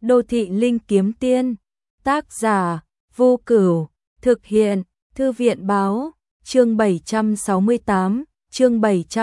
Đô thị linh kiếm tiên, tác giả, Vô Cửu, thực hiện, Thư viện báo, chương 768, chương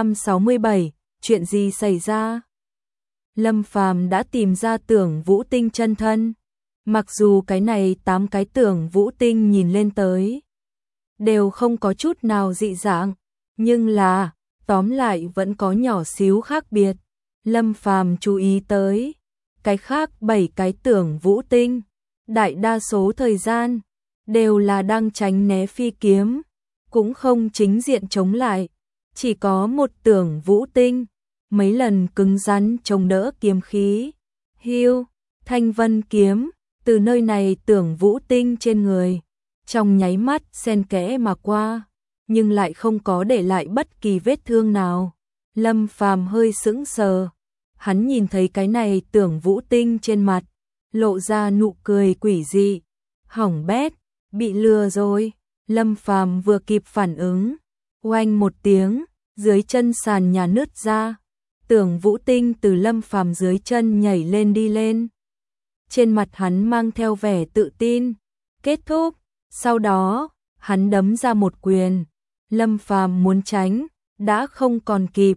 767, chuyện gì xảy ra? Lâm Phàm đã tìm ra Tưởng Vũ Tinh chân thân, mặc dù cái này 8 cái Tưởng Vũ Tinh nhìn lên tới đều không có chút nào dị dạng, nhưng là, tóm lại vẫn có nhỏ xíu khác biệt. Lâm Phàm chú ý tới, cái khác 7 cái Tưởng Vũ Tinh, đại đa số thời gian đều là đang tránh né phi kiếm, cũng không chính diện chống lại, chỉ có một Tưởng Vũ Tinh mấy lần cứng rắn chống đỡ kiếm khí. Hưu, Thanh Vân kiếm từ nơi này Tưởng Vũ Tinh trên người, trong nháy mắt xen kẽ mà qua, nhưng lại không có để lại bất kỳ vết thương nào. Lâm Phàm hơi sững sờ, hắn nhìn thấy cái này Tưởng Vũ Tinh trên mặt lộ ra nụ cười quỷ dị. Hỏng bét, bị lừa rồi. Lâm Phàm vừa kịp phản ứng, oanh một tiếng, dưới chân sàn nhà nứt ra. Tưởng Vũ Tinh từ Lâm Phàm dưới chân nhảy lên đi lên. Trên mặt hắn mang theo vẻ tự tin. Kết thúc, sau đó, hắn đấm ra một quyền. Lâm Phàm muốn tránh, đã không còn kịp.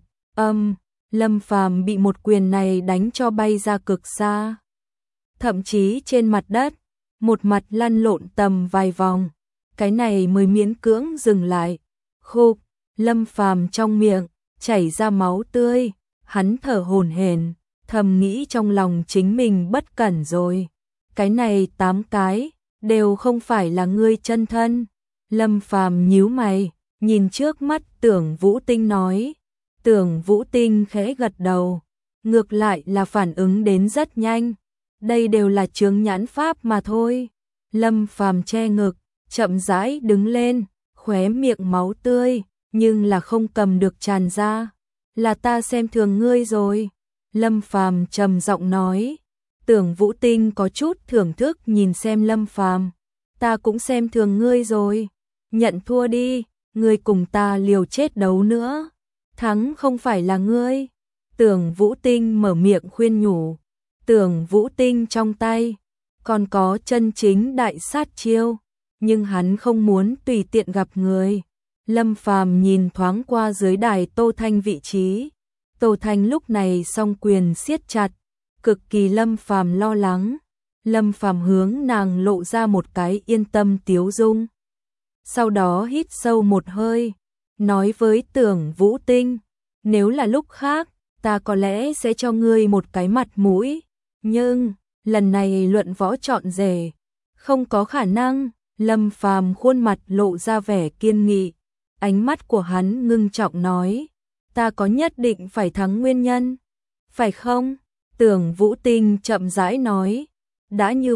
Lâm Phàm bị một quyền này đánh cho bay ra cực xa. Thậm chí trên mặt đất, một mặt lăn lộn tầm vài vòng. Cái này mới miễn cưỡng dừng lại. Khục, Lâm Phàm trong miệng chảy ra máu tươi, hắn thở hổn hển, thầm nghĩ trong lòng chính mình bất cẩn rồi. Cái này 8 cái đều không phải là ngươi chân thân. Lâm Phàm nhíu mày, nhìn trước mắt Tưởng Vũ Tinh nói. Tưởng Vũ Tinh khẽ gật đầu, ngược lại là phản ứng đến rất nhanh. Đây đều là chướng nhãn pháp mà thôi. Lâm Phàm che ngực, chậm rãi đứng lên, khóe miệng máu tươi, nhưng là không cầm được tràn ra. Là ta xem thường ngươi rồi. Lâm Phàm trầm giọng nói. Tưởng Vũ Tinh có chút thưởng thức nhìn xem Lâm Phàm. Ta cũng xem thường ngươi rồi. Nhận thua đi, ngươi cùng ta liều chết đấu nữa. Thắng không phải là ngươi. Tưởng Vũ Tinh mở miệng khuyên nhủ. Tưởng Vũ Tinh trong tay còn có chân chính đại sát chiêu, nhưng hắn không muốn tùy tiện gặp người. Lâm Phàm nhìn thoáng qua dưới đài Tô Thanh vị trí. Tô Thanh lúc này song quyền siết chặt, cực kỳ Lâm Phàm lo lắng. Lâm Phàm hướng nàng lộ ra một cái yên tâm tiếu dung. Sau đó hít sâu một hơi, nói với Tưởng Vũ Tinh, nếu là lúc khác, ta có lẽ sẽ cho ngươi một cái mặt mũi, nhưng lần này luận võ chọn rể, không có khả năng. Lâm Phàm khuôn mặt lộ ra vẻ kiên nghị, ánh mắt của hắn ngưng trọng nói, ta có nhất định phải thắng nguyên nhân, phải không? Tưởng Vũ Tinh chậm rãi nói, đã như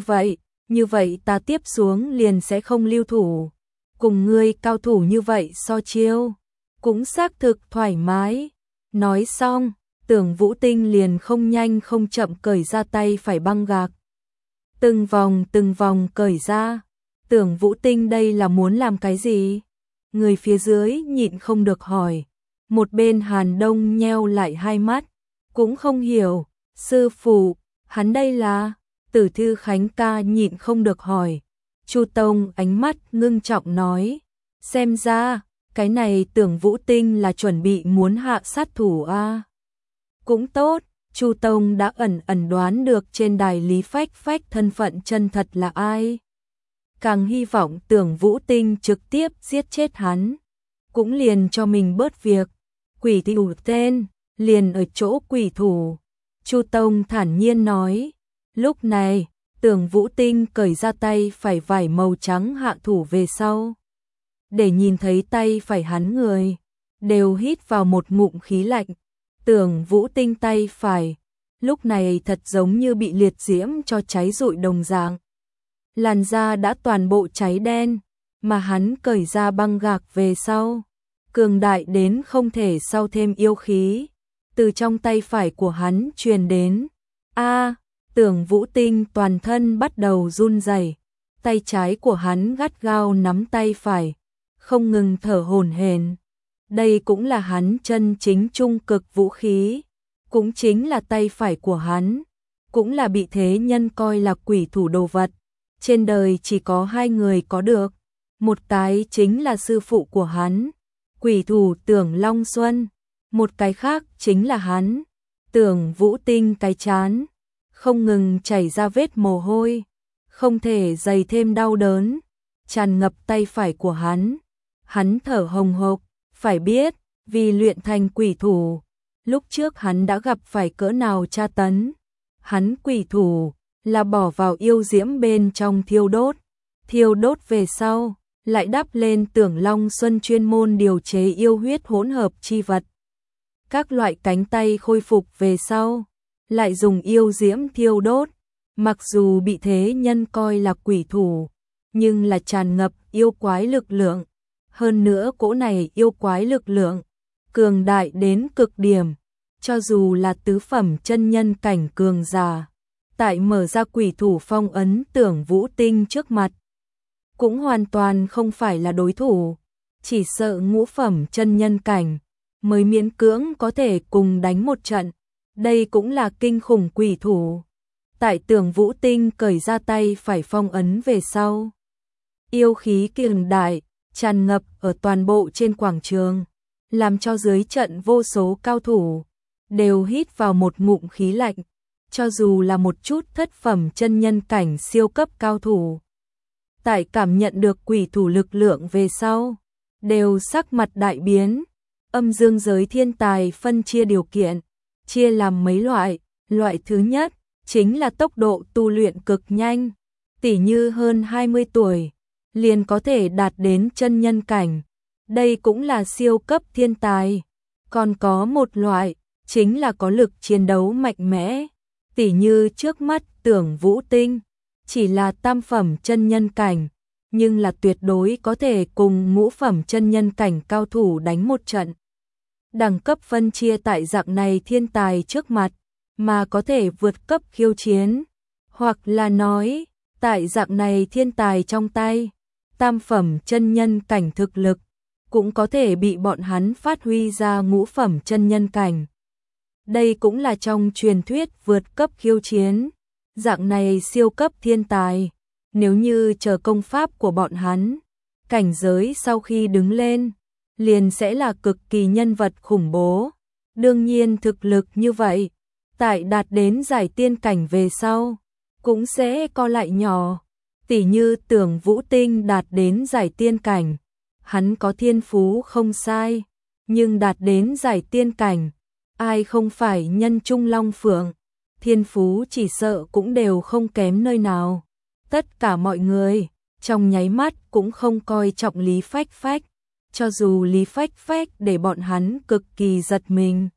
vậy ta tiếp xuống liền sẽ không lưu thủ, cùng ngươi cao thủ như vậy so chiêu, cũng xác thực thoải mái. Nói xong, Tưởng Vũ Tinh liền không nhanh không chậm cởi ra tay phải băng gạc. Từng vòng cởi ra. Tưởng Vũ Tinh đây là muốn làm cái gì? Người phía dưới nhịn không được hỏi. Một bên Hàn Đông nheo lại hai mắt, cũng không hiểu. Sư phụ, hắn đây là? Tử Thư Khánh ca nhịn không được hỏi. Chu Tông ánh mắt ngưng trọng nói. Xem ra, cái này Tưởng Vũ Tinh là chuẩn bị muốn hạ sát thủ a. Cũng tốt, Chu Tông đã ẩn đoán được trên đài Lý Phách Phách thân phận chân thật là ai. Càng hy vọng Tưởng Vũ Tinh trực tiếp giết chết hắn, cũng liền cho mình bớt việc. Quỷ thủ tên, liền ở chỗ quỷ thủ. Chu Tông thản nhiên nói. Lúc này, Tưởng Vũ Tinh cởi ra tay phải vải màu trắng hạ thủ về sau. Để nhìn thấy tay phải hắn người, đều hít vào một ngụm khí lạnh. Tưởng Vũ Tinh tay phải, lúc này thật giống như bị liệt diễm cho cháy rụi đồng dạng. Làn da đã toàn bộ cháy đen, mà hắn cởi ra băng gạc về sau. Cường đại đến không thể sau thêm yêu khí, từ trong tay phải của hắn truyền đến. Tưởng Vũ Tinh toàn thân bắt đầu run rẩy, tay trái của hắn gắt gao nắm tay phải, không ngừng thở hổn hển. Đây cũng là hắn chân chính trung cực vũ khí, cũng chính là tay phải của hắn, cũng là bị thế nhân coi là quỷ thủ đồ vật. Trên đời chỉ có hai người có được, một cái chính là sư phụ của hắn, quỷ thủ Tưởng Long Xuân, một cái khác chính là hắn, Tưởng Vũ Tinh. Cái trán không ngừng chảy ra vết mồ hôi, không thể dày thêm đau đớn, tràn ngập tay phải của hắn thở hồng hộc, phải biết, vì luyện thành quỷ thủ, lúc trước hắn đã gặp phải cỡ nào tra tấn. Hắn quỷ thủ là bỏ vào yêu diễm bên trong thiêu đốt về sau, lại đắp lên Tưởng Long Xuân chuyên môn điều chế yêu huyết hỗn hợp chi vật. Các loại cánh tay khôi phục về sau, lại dùng yêu diễm thiêu đốt, mặc dù bị thế nhân coi là quỷ thủ, nhưng là tràn ngập yêu quái lực lượng. Hơn nữa cỗ này yêu quái lực lượng, cường đại đến cực điểm, cho dù là tứ phẩm chân nhân cảnh cường giả, tại mở ra quỷ thủ phong ấn Tưởng Vũ Tinh trước mặt, cũng hoàn toàn không phải là đối thủ, chỉ sợ ngũ phẩm chân nhân cảnh mới miễn cưỡng có thể cùng đánh một trận. Đây cũng là kinh khủng quỷ thủ. Tại Tưởng Vũ Tinh cởi ra tay phải phong ấn về sau, yêu khí cường đại tràn ngập ở toàn bộ trên quảng trường, làm cho dưới trận vô số cao thủ đều hít vào một ngụm khí lạnh, cho dù là một chút thất phẩm chân nhân cảnh siêu cấp cao thủ, tại cảm nhận được quỷ thủ lực lượng về sau, đều sắc mặt đại biến. Âm dương giới thiên tài phân chia điều kiện, chia làm mấy loại. Loại thứ nhất chính là tốc độ tu luyện cực nhanh, tỉ như hơn 20 tuổi liền có thể đạt đến chân nhân cảnh, đây cũng là siêu cấp thiên tài. Còn có một loại chính là có lực chiến đấu mạnh mẽ, tỉ như trước mắt Tưởng Vũ Tinh, chỉ là tam phẩm chân nhân cảnh, nhưng là tuyệt đối có thể cùng ngũ phẩm chân nhân cảnh cao thủ đánh một trận. Đẳng cấp phân chia tại dạng này thiên tài trước mặt, mà có thể vượt cấp khiêu chiến, hoặc là nói, tại dạng này thiên tài trong tay, tam phẩm chân nhân cảnh thực lực, cũng có thể bị bọn hắn phát huy ra ngũ phẩm chân nhân cảnh. Đây cũng là trong truyền thuyết vượt cấp khiêu chiến, dạng này siêu cấp thiên tài, nếu như chờ công pháp của bọn hắn, cảnh giới sau khi đứng lên, liền sẽ là cực kỳ nhân vật khủng bố. Đương nhiên thực lực như vậy, tại đạt đến giải tiên cảnh về sau, cũng sẽ co lại nhỏ. Tỉ như Tưởng Vũ Tinh đạt đến giải tiên cảnh, hắn có thiên phú không sai, nhưng đạt đến giải tiên cảnh, ai không phải nhân trung long phượng, thiên phú chỉ sợ cũng đều không kém nơi nào. Tất cả mọi người, trong nháy mắt cũng không coi trọng Lý Phách Phách, cho dù Lý Phách Phách để bọn hắn cực kỳ giật mình.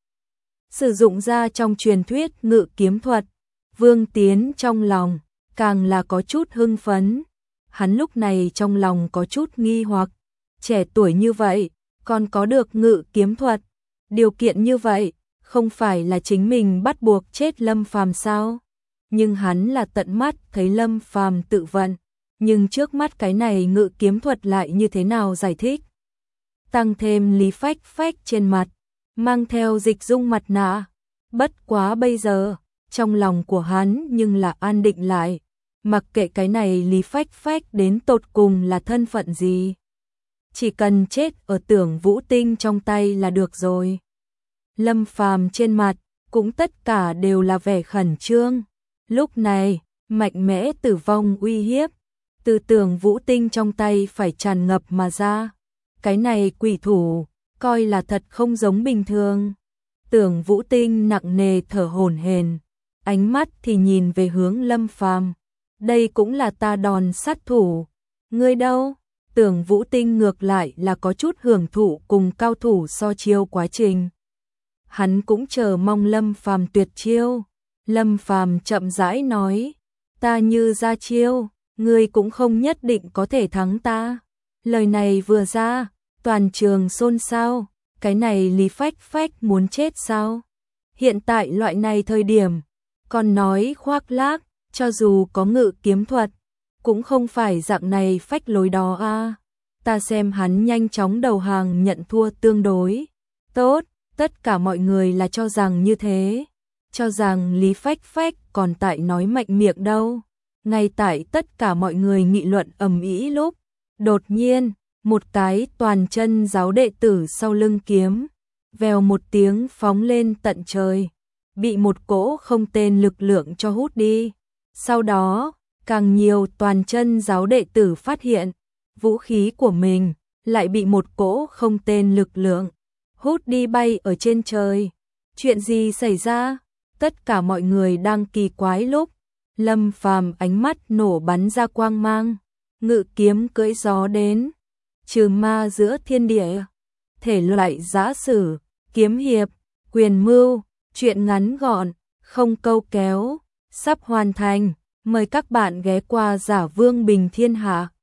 Sử dụng ra trong truyền thuyết ngự kiếm thuật, Vương Tiến trong lòng càng là có chút hưng phấn. Hắn lúc này trong lòng có chút nghi hoặc, trẻ tuổi như vậy, còn có được ngự kiếm thuật, điều kiện như vậy, không phải là chính mình bắt buộc chết Lâm Phàm sao? Nhưng hắn là tận mắt thấy Lâm Phàm tự vận, nhưng trước mắt cái này ngự kiếm thuật lại như thế nào giải thích? Tăng thêm Lý Phách Phách trên mặt, mang theo dịch dung mặt nạ, bất quá bây giờ, trong lòng của hắn nhưng là an định lại, mặc kệ cái này Lý Phách Phách đến tột cùng là thân phận gì. Chỉ cần chết ở Tưởng Vũ Tinh trong tay là được rồi. Lâm Phàm trên mặt, cũng tất cả đều là vẻ khẩn trương. Lúc này, mạnh mẽ tử vong uy hiếp, từ Tưởng Vũ Tinh trong tay phải tràn ngập mà ra. Cái này quỷ thủ, coi là thật không giống bình thường. Tưởng Vũ Tinh nặng nề thở hổn hển, ánh mắt thì nhìn về hướng Lâm Phàm. Đây cũng là ta đòn sát thủ. Ngươi đâu? Tưởng Vũ Tinh ngược lại là có chút hưởng thụ cùng cao thủ so chiêu quá trình. Hắn cũng chờ mong Lâm Phàm tuyệt chiêu. Lâm Phàm chậm rãi nói, ta như ra chiêu, ngươi cũng không nhất định có thể thắng ta. Lời này vừa ra, toàn trường xôn xao, cái này Lý Phách Phách muốn chết sao? Hiện tại loại này thời điểm, còn nói khoác lác, cho dù có ngự kiếm thuật, cũng không phải dạng này phách lối đó a. Ta xem hắn nhanh chóng đầu hàng nhận thua tương đối tốt, tất cả mọi người là cho rằng như thế. cho rằng Lý Phách Phách còn tại nói mạnh miệng đâu. Ngay tại tất cả mọi người nghị luận ầm ĩ lúc, đột nhiên, một cái toàn chân giáo đệ tử sau lưng kiếm, vèo một tiếng phóng lên tận trời, bị một cỗ không tên lực lượng cho hút đi. Sau đó, càng nhiều toàn chân giáo đệ tử phát hiện, vũ khí của mình lại bị một cỗ không tên lực lượng hút đi bay ở trên trời. Chuyện gì xảy ra? Tất cả mọi người đang kỳ quái lúc, Lâm Phàm ánh mắt nổ bắn ra quang mang, ngự kiếm cưỡi gió đến, trừ ma giữa thiên địa. Thể loại giã sử, kiếm hiệp, quyền mưu, truyện ngắn gọn, không câu kéo, sắp hoàn thành. Mời các bạn ghé qua Giả Vương Bình Thiên Hạ.